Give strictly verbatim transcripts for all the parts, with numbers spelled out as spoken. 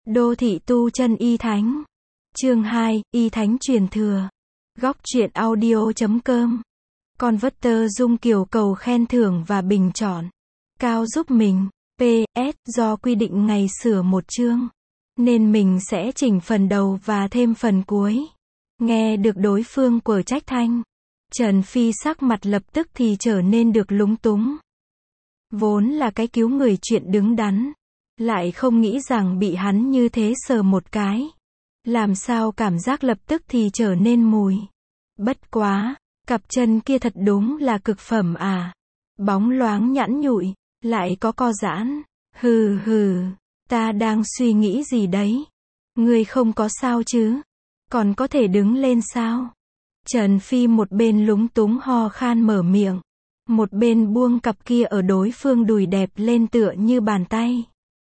Đô thị tu chân y thánh. Chương hai, y thánh truyền thừa. Góc truyện audio chấm com. Converter Dung Kiều cầu khen thưởng và bình chọn. Cao giúp mình. pê ét Do quy định ngày sửa một chương, nên mình sẽ chỉnh phần đầu và thêm phần cuối. Nghe được đối phương quở trách thanh, Trần Phi sắc mặt lập tức thì trở nên được lúng túng. Vốn là cái cứu người chuyện đứng đắn, lại không nghĩ rằng bị hắn như thế sờ một cái, làm sao cảm giác lập tức thì trở nên mùi. Bất quá, cặp chân kia thật đúng là cực phẩm à. Bóng loáng nhẵn nhụi, lại có co giãn. Hừ hừ, ta đang suy nghĩ gì đấy? Ngươi không có sao chứ? Còn có thể đứng lên sao? Trần Phi một bên lúng túng ho khan mở miệng, một bên buông cặp kia ở đối phương đùi đẹp lên tựa như bàn tay.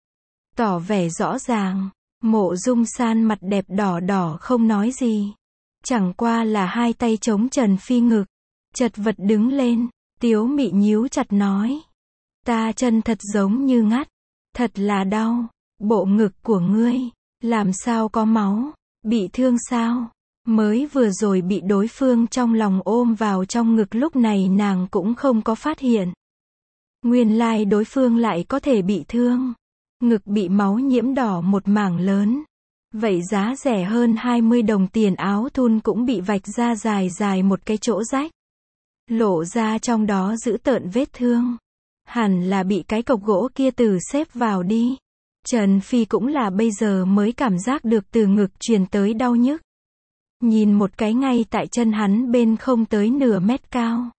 Tỏ vẻ rõ ràng, Mộ Dung San mặt đẹp đỏ đỏ không nói gì. Chẳng qua là hai tay chống Trần Phi ngực, chật vật đứng lên, tiếu mị nhíu chặt nói. Ta chân thật giống như ngắt, thật là đau, bộ ngực của ngươi, làm sao có máu, bị thương sao? Mới vừa rồi bị đối phương trong lòng ôm vào trong ngực lúc này nàng cũng không có phát hiện. Nguyên lai đối phương lại có thể bị thương. Ngực bị máu nhiễm đỏ một mảng lớn. Vậy giá rẻ hơn hai mươi đồng tiền áo thun cũng bị vạch ra dài dài một cái chỗ rách. Lộ ra trong đó giữ tợn vết thương. Hẳn là bị cái cọc gỗ kia từ xếp vào đi. Trần Phi cũng là bây giờ mới cảm giác được từ ngực truyền tới đau nhức. Nhìn một cái ngay tại chân hắn bên không tới nửa mét cao.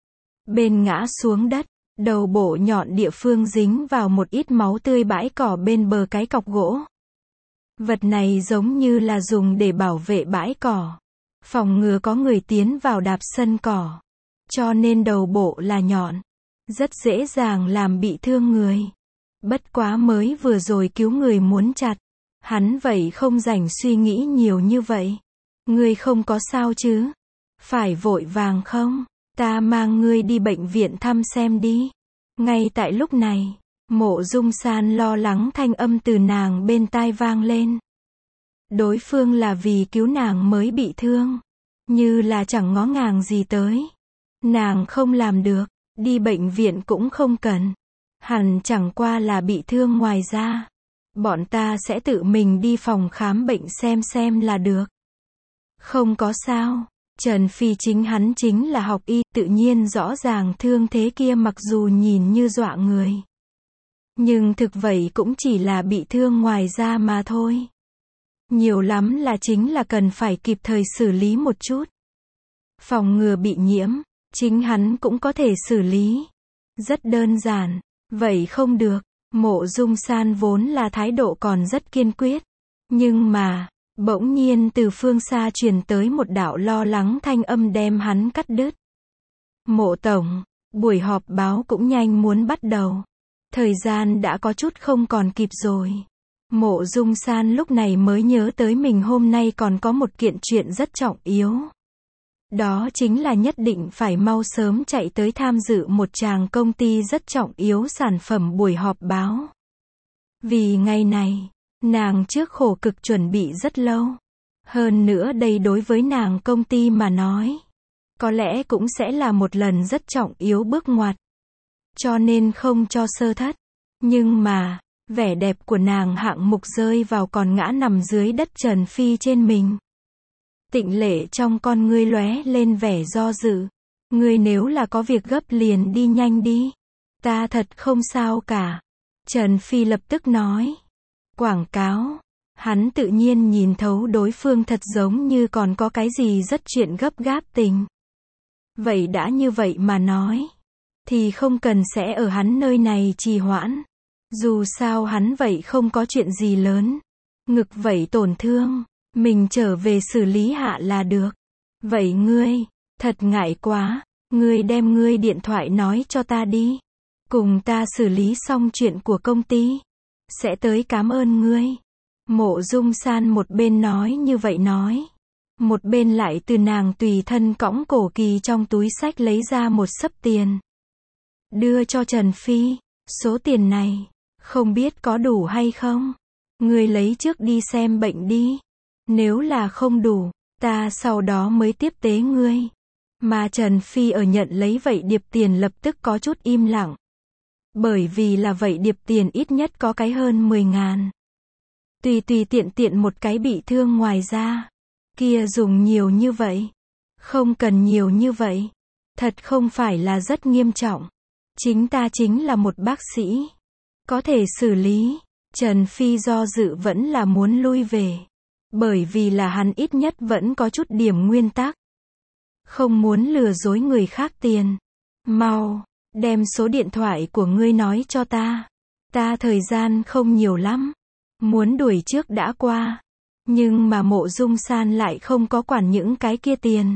Bên ngã xuống đất, đầu bộ nhọn địa phương dính vào một ít máu tươi bãi cỏ bên bờ cái cọc gỗ. Vật này giống như là dùng để bảo vệ bãi cỏ, phòng ngừa có người tiến vào đạp sân cỏ. Cho nên đầu bộ là nhọn, rất dễ dàng làm bị thương người. Bất quá mới vừa rồi cứu người muốn chặt, hắn vậy không rảnh suy nghĩ nhiều như vậy. Ngươi không có sao chứ? Phải vội vàng không? Ta mang ngươi đi bệnh viện thăm xem đi. Ngay tại lúc này, Mộ Dung San lo lắng thanh âm từ nàng bên tai vang lên. Đối phương là vì cứu nàng mới bị thương, như là chẳng ngó ngàng gì tới. Nàng không làm được, đi bệnh viện cũng không cần. Hẳn chẳng qua là bị thương ngoài ra. Bọn ta sẽ tự mình đi phòng khám bệnh xem xem là được. Không có sao. Trần Phi chính hắn chính là học y, tự nhiên rõ ràng thương thế kia mặc dù nhìn như dọa người. Nhưng thực vậy cũng chỉ là bị thương ngoài da mà thôi. Nhiều lắm là chính là cần phải kịp thời xử lý một chút. Phòng ngừa bị nhiễm, chính hắn cũng có thể xử lý. Rất đơn giản, vậy không được. Mộ Dung San vốn là thái độ còn rất kiên quyết. Nhưng mà, bỗng nhiên từ phương xa truyền tới một đạo lo lắng thanh âm đem hắn cắt đứt. Mộ tổng, buổi họp báo cũng nhanh muốn bắt đầu. Thời gian đã có chút không còn kịp rồi. Mộ Dung San lúc này mới nhớ tới mình hôm nay còn có một kiện chuyện rất trọng yếu. Đó chính là nhất định phải mau sớm chạy tới tham dự một tràng công ty rất trọng yếu sản phẩm buổi họp báo. Vì ngày này, nàng trước khổ cực chuẩn bị rất lâu. Hơn nữa đây đối với nàng công ty mà nói, có lẽ cũng sẽ là một lần rất trọng yếu bước ngoặt. Cho nên không cho sơ thất. Nhưng mà, vẻ đẹp của nàng hạng mục rơi vào còn ngã nằm dưới đất Trần Phi trên mình. Tịnh lệ trong con ngươi lóe lên vẻ do dự. Ngươi nếu là có việc gấp liền đi nhanh đi. Ta thật không sao cả. Trần Phi lập tức nói. Quảng cáo. Hắn tự nhiên nhìn thấu đối phương thật giống như còn có cái gì rất chuyện gấp gáp tình. Vậy đã như vậy mà nói, thì không cần sẽ ở hắn nơi này trì hoãn. Dù sao hắn vậy không có chuyện gì lớn. Ngực vậy tổn thương, mình trở về xử lý hạ là được. Vậy ngươi, thật ngại quá, ngươi đem ngươi điện thoại nói cho ta đi. Cùng ta xử lý xong chuyện của công ty. Sẽ tới cảm ơn ngươi. Mộ Dung San một bên nói như vậy nói. Một bên lại từ nàng tùy thân cõng cổ kỳ trong túi xách lấy ra một xấp tiền. Đưa cho Trần Phi. Số tiền này, không biết có đủ hay không? Ngươi lấy trước đi xem bệnh đi. Nếu là không đủ, ta sau đó mới tiếp tế ngươi. Mà Trần Phi ở nhận lấy vậy điệp tiền lập tức có chút im lặng. Bởi vì là vậy điệp tiền ít nhất có cái hơn mười ngàn. Tùy tùy tiện tiện một cái bị thương ngoài ra. Kia dùng nhiều như vậy. Không cần nhiều như vậy. Thật không phải là rất nghiêm trọng. Chính ta chính là một bác sĩ. Có thể xử lý. Trần Phi do dự vẫn là muốn lui về. Bởi vì là hắn ít nhất vẫn có chút điểm nguyên tắc. Không muốn lừa dối người khác tiền. Mau, đem số điện thoại của ngươi nói cho ta. Ta thời gian không nhiều lắm. Muốn đuổi trước đã qua. Nhưng mà Mộ Dung San lại không có quản những cái kia tiền.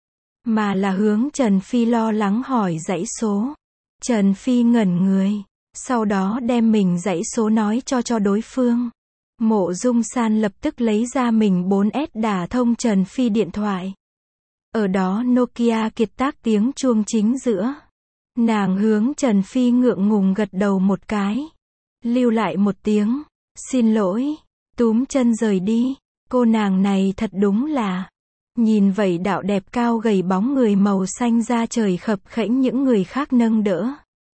Mà là hướng Trần Phi lo lắng hỏi dãy số. Trần Phi ngẩn người. Sau đó đem mình dãy số nói cho cho đối phương. Mộ Dung San lập tức lấy ra mình bốn S đả thông Trần Phi điện thoại. Ở đó Nokia kiệt tác tiếng chuông chính giữa. Nàng hướng Trần Phi ngượng ngùng gật đầu một cái. Lưu lại một tiếng. Xin lỗi. Túm chân rời đi. Cô nàng này thật đúng là. Nhìn vậy đạo đẹp cao gầy bóng người màu xanh da trời khập khẽnh những người khác nâng đỡ.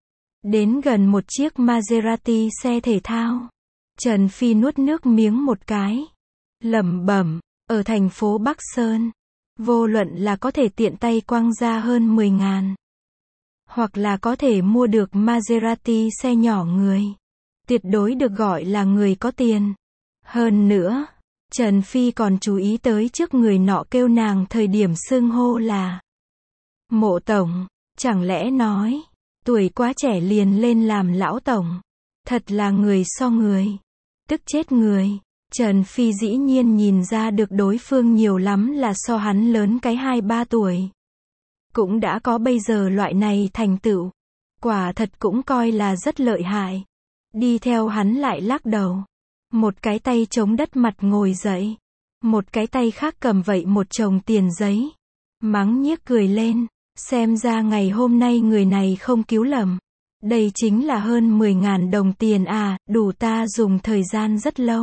Đến gần một chiếc Maserati xe thể thao. Trần Phi nuốt nước miếng một cái. Lẩm bẩm, ở thành phố Bắc Sơn. Vô luận là có thể tiện tay quăng ra hơn mười ngàn. Hoặc là có thể mua được Maserati xe nhỏ người. Tuyệt đối được gọi là người có tiền. Hơn nữa, Trần Phi còn chú ý tới trước người nọ kêu nàng thời điểm xưng hô là Mộ Tổng, chẳng lẽ nói, tuổi quá trẻ liền lên làm lão tổng. Thật là người so người. Tức chết người. Trần Phi dĩ nhiên nhìn ra được đối phương nhiều lắm là so hắn lớn cái hai ba tuổi. Cũng đã có bây giờ loại này thành tựu. Quả thật cũng coi là rất lợi hại. Đi theo hắn lại lắc đầu. Một cái tay chống đất mặt ngồi dậy. Một cái tay khác cầm vậy một chồng tiền giấy. Mắng nhiếc cười lên. Xem ra ngày hôm nay người này không cứu lầm. Đây chính là hơn mười ngàn đồng tiền à, đủ ta dùng thời gian rất lâu.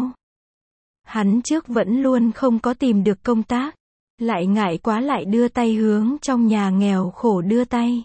Hắn trước vẫn luôn không có tìm được công tác. Lại ngại quá lại đưa tay hướng trong nhà nghèo khổ đưa tay.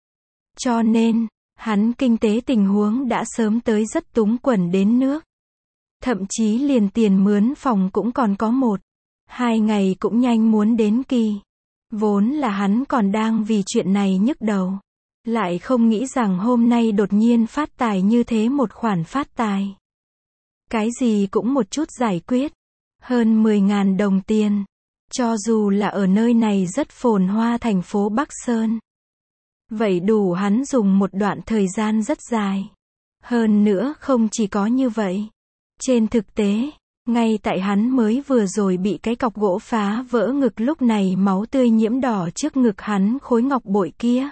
Cho nên, hắn kinh tế tình huống đã sớm tới rất túng quẫn đến nước. Thậm chí liền tiền mướn phòng cũng còn có một. Hai ngày cũng nhanh muốn đến kỳ. Vốn là hắn còn đang vì chuyện này nhức đầu. Lại không nghĩ rằng hôm nay đột nhiên phát tài như thế một khoản phát tài. Cái gì cũng một chút giải quyết. Hơn mười ngàn đồng tiền. Cho dù là ở nơi này rất phồn hoa thành phố Bắc Sơn. Vậy đủ hắn dùng một đoạn thời gian rất dài. Hơn nữa không chỉ có như vậy. Trên thực tế, ngay tại hắn mới vừa rồi bị cái cọc gỗ phá vỡ ngực lúc này máu tươi nhiễm đỏ trước ngực hắn khối ngọc bội kia.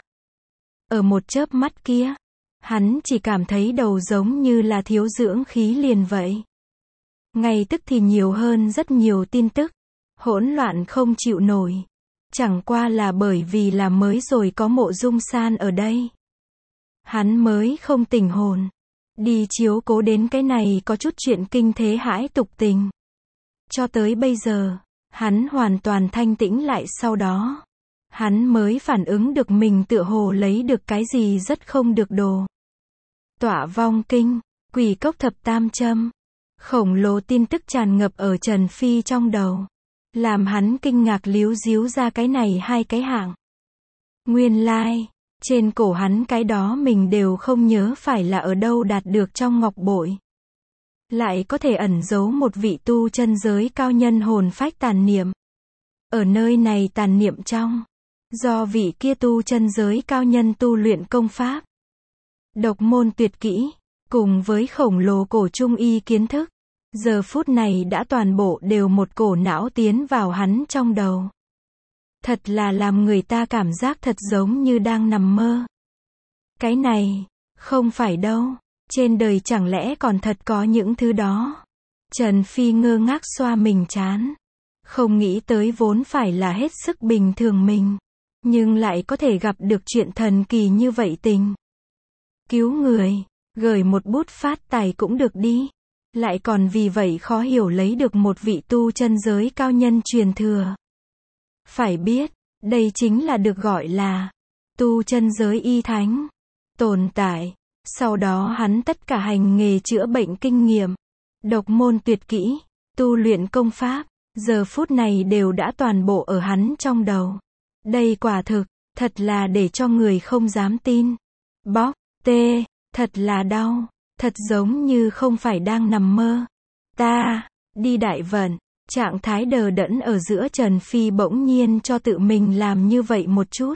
Ở một chớp mắt kia, hắn chỉ cảm thấy đầu giống như là thiếu dưỡng khí liền vậy. Ngay tức thì nhiều hơn rất nhiều tin tức. Hỗn loạn không chịu nổi. Chẳng qua là bởi vì là mới rồi có Mộ Dung San ở đây. Hắn mới không tỉnh hồn. Đi chiếu cố đến cái này có chút chuyện kinh thế hãi tục tình. Cho tới bây giờ, hắn hoàn toàn thanh tĩnh lại sau đó. Hắn mới phản ứng được mình tựa hồ lấy được cái gì rất không được đồ. Tọa vong kinh, quỷ cốc thập tam châm. Khổng lồ tin tức tràn ngập ở Trần Phi trong đầu. Làm hắn kinh ngạc líu díu ra cái này hai cái hạng. Nguyên lai, like, trên cổ hắn cái đó mình đều không nhớ phải là ở đâu đạt được trong ngọc bội. Lại có thể ẩn giấu một vị tu chân giới cao nhân hồn phách tàn niệm. Ở nơi này tàn niệm trong. Do vị kia tu chân giới cao nhân tu luyện công pháp. Độc môn tuyệt kỹ. Cùng với khổng lồ cổ trung y kiến thức. Giờ phút này đã toàn bộ đều một cổ não tiến vào hắn trong đầu. Thật là làm người ta cảm giác thật giống như đang nằm mơ. Cái này, không phải đâu. Trên đời chẳng lẽ còn thật có những thứ đó. Trần Phi ngơ ngác xoa mình trán. Không nghĩ tới vốn phải là hết sức bình thường mình. Nhưng lại có thể gặp được chuyện thần kỳ như vậy tình. Cứu người, gửi một bút phát tài cũng được đi. lại còn vì vậy khó hiểu lấy được một vị tu chân giới cao nhân truyền thừa. Phải biết, đây chính là được gọi là tu chân giới y thánh tồn tại. Sau đó hắn tất cả hành nghề chữa bệnh kinh nghiệm, độc môn tuyệt kỹ, tu luyện công pháp, giờ phút này đều đã toàn bộ ở hắn trong đầu. Đây quả thực, thật là để cho người không dám tin. Bóp, tê, thật là đau, thật giống như không phải đang nằm mơ. Ta, đi đại vận, trạng thái đờ đẫn ở giữa Trần Phi bỗng nhiên cho tự mình làm như vậy một chút.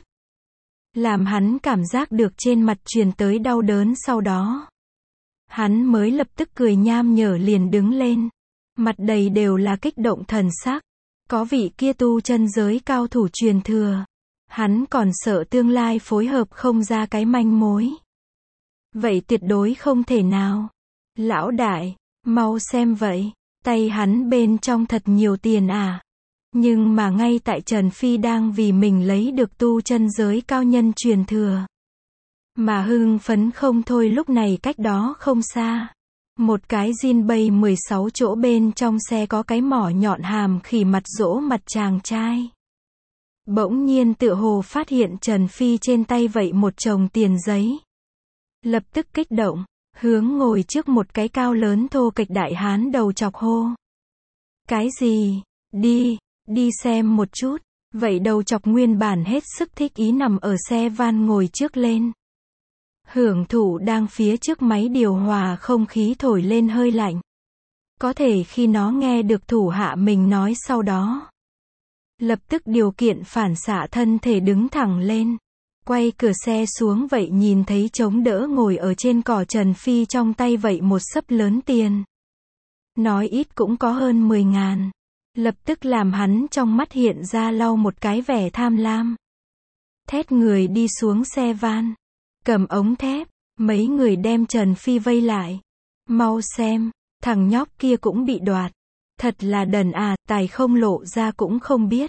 Làm hắn cảm giác được trên mặt truyền tới đau đớn sau đó. Hắn mới lập tức cười nham nhở liền đứng lên. Mặt đầy đều là kích động thần sắc. Có vị kia tu chân giới cao thủ truyền thừa. Hắn còn sợ tương lai phối hợp không ra cái manh mối. Vậy tuyệt đối không thể nào. Lão đại, mau xem vậy. Tay hắn bên trong thật nhiều tiền à. Nhưng mà ngay tại Trần Phi đang vì mình lấy được tu chân giới cao nhân truyền thừa. Mà hưng phấn không thôi lúc này cách đó không xa. Một cái Jin bay mười sáu chỗ bên trong xe có cái mỏ nhọn hàm khỉ mặt dỗ mặt chàng trai. Bỗng nhiên tựa hồ phát hiện Trần Phi trên tay vậy một chồng tiền giấy. Lập tức kích động, hướng ngồi trước một cái cao lớn thô kệch đại hán đầu chọc hô. Cái gì? Đi, đi xem một chút. Vậy đầu chọc nguyên bản hết sức thích ý nằm ở xe van ngồi trước lên. Hưởng thụ đang phía trước máy điều hòa không khí thổi lên hơi lạnh. Có thể khi nó nghe được thủ hạ mình nói sau đó. Lập tức điều kiện phản xạ thân thể đứng thẳng lên. Quay cửa xe xuống vậy nhìn thấy chống đỡ ngồi ở trên cỏ Trần Phi trong tay vậy một xấp lớn tiền. Nói ít cũng có hơn mười ngàn. Lập tức làm hắn trong mắt hiện ra lau một cái vẻ tham lam. Thét người đi xuống xe van. Cầm ống thép, mấy người đem Trần Phi vây lại. Mau xem, thằng nhóc kia cũng bị đoạt. Thật là đần à, tài không lộ ra cũng không biết.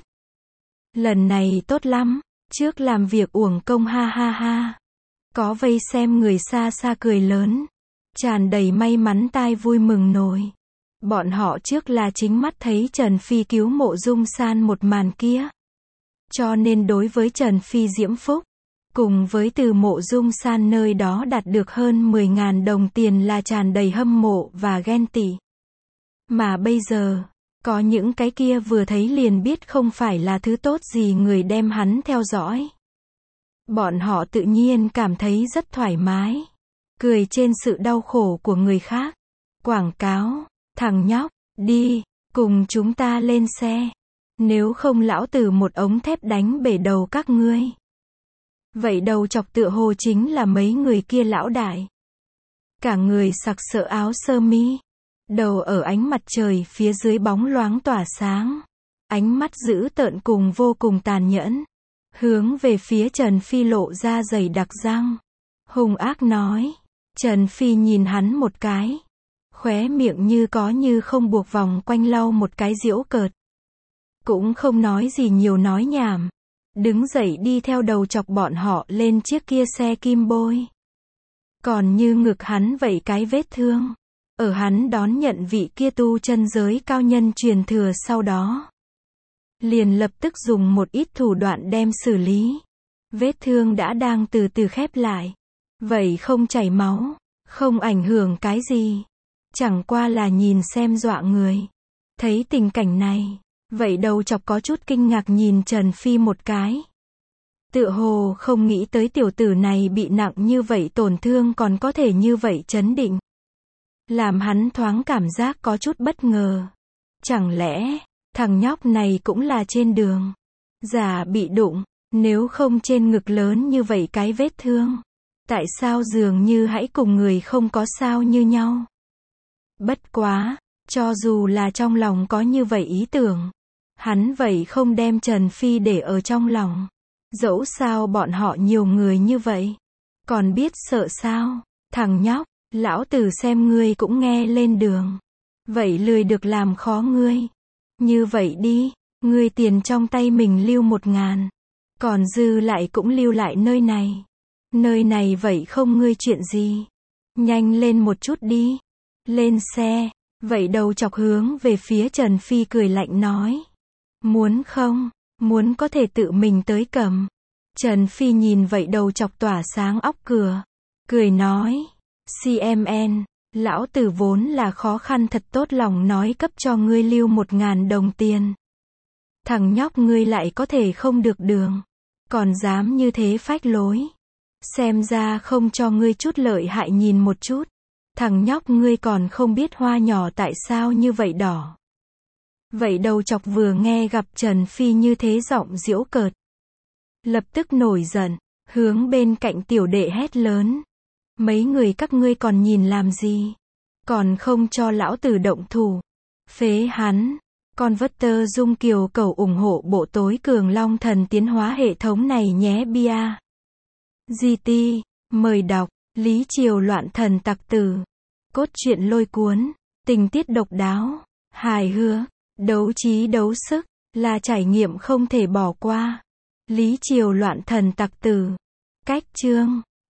Lần này tốt lắm, trước làm việc uổng công ha ha ha. Có vây xem người xa xa cười lớn. Tràn đầy may mắn tai vui mừng nổi. Bọn họ trước là chính mắt thấy Trần Phi cứu Mộ Dung San một màn kia. Cho nên đối với Trần Phi diễm phúc, cùng với từ Mộ Dung San nơi đó đạt được hơn mười ngàn đồng tiền là tràn đầy hâm mộ và ghen tị. Mà bây giờ, có những cái kia vừa thấy liền biết không phải là thứ tốt gì người đem hắn theo dõi. Bọn họ tự nhiên cảm thấy rất thoải mái. Cười trên sự đau khổ của người khác. Quảng cáo, thằng nhóc, đi, cùng chúng ta lên xe. Nếu không lão tử một ống thép đánh bể đầu các ngươi. Vậy đầu chọc tựa hồ chính là mấy người kia lão đại. Cả người sặc sỡ áo sơ mi. Đầu ở ánh mặt trời phía dưới bóng loáng tỏa sáng. Ánh mắt dữ tợn cùng vô cùng tàn nhẫn. Hướng về phía Trần Phi lộ ra dày đặc răng. Hung ác nói. Trần Phi nhìn hắn một cái. Khóe miệng như có như không buộc vòng quanh lau một cái giễu cợt. Cũng không nói gì nhiều nói nhảm. Đứng dậy đi theo đầu chọc bọn họ lên chiếc kia xe kim bôi. Còn như ngực hắn vậy cái vết thương. Ở hắn đón nhận vị kia tu chân giới cao nhân truyền thừa sau đó. Liền lập tức dùng một ít thủ đoạn đem xử lý. Vết thương đã đang từ từ khép lại. Vậy không chảy máu, không ảnh hưởng cái gì. Chẳng qua là nhìn xem dọa người. Thấy tình cảnh này, vậy đầu chọc có chút kinh ngạc nhìn Trần Phi một cái. Tựa hồ không nghĩ tới tiểu tử này bị nặng như vậy tổn thương còn có thể như vậy trấn định. Làm hắn thoáng cảm giác có chút bất ngờ. Chẳng lẽ, thằng nhóc này cũng là trên đường. Giả bị đụng, nếu không trên ngực lớn như vậy cái vết thương. Tại sao dường như hãy cùng người không có sao như nhau. Bất quá, cho dù là trong lòng có như vậy ý tưởng. Hắn vậy không đem Trần Phi để ở trong lòng. Dẫu sao bọn họ nhiều người như vậy. Còn biết sợ sao, thằng nhóc. Lão tử xem ngươi cũng nghe lên đường. Vậy lười được làm khó ngươi. Như vậy đi, ngươi tiền trong tay mình lưu một ngàn. Còn dư lại cũng lưu lại nơi này. Nơi này vậy không ngươi chuyện gì. Nhanh lên một chút đi. Lên xe. Vậy đầu chọc hướng về phía Trần Phi cười lạnh nói. Muốn không? Muốn có thể tự mình tới cầm. Trần Phi nhìn vậy đầu chọc tỏa sáng óc cửa. Cười nói. xê em en, lão tử vốn là khó khăn thật tốt lòng nói cấp cho ngươi lưu một ngàn đồng tiền. Thằng nhóc ngươi lại có thể không được đường. Còn dám như thế phách lối. Xem ra không cho ngươi chút lợi hại nhìn một chút. Thằng nhóc ngươi còn không biết hoa nhỏ tại sao như vậy đỏ. Vậy đầu chọc vừa nghe gặp Trần Phi như thế giọng giễu cợt. Lập tức nổi giận, hướng bên cạnh tiểu đệ hét lớn. Mấy người các ngươi còn nhìn làm gì? Còn không cho lão tử động thủ. Phế hắn. Converter Dung Kiều cầu ủng hộ bộ tối cường long thần tiến hóa hệ thống này nhé bia. giê tê, mời đọc, Lý Triều loạn thần tặc tử. Cốt truyện lôi cuốn, tình tiết độc đáo, hài hước, đấu trí đấu sức, là trải nghiệm không thể bỏ qua. Lý Triều loạn thần tặc tử. Cách chương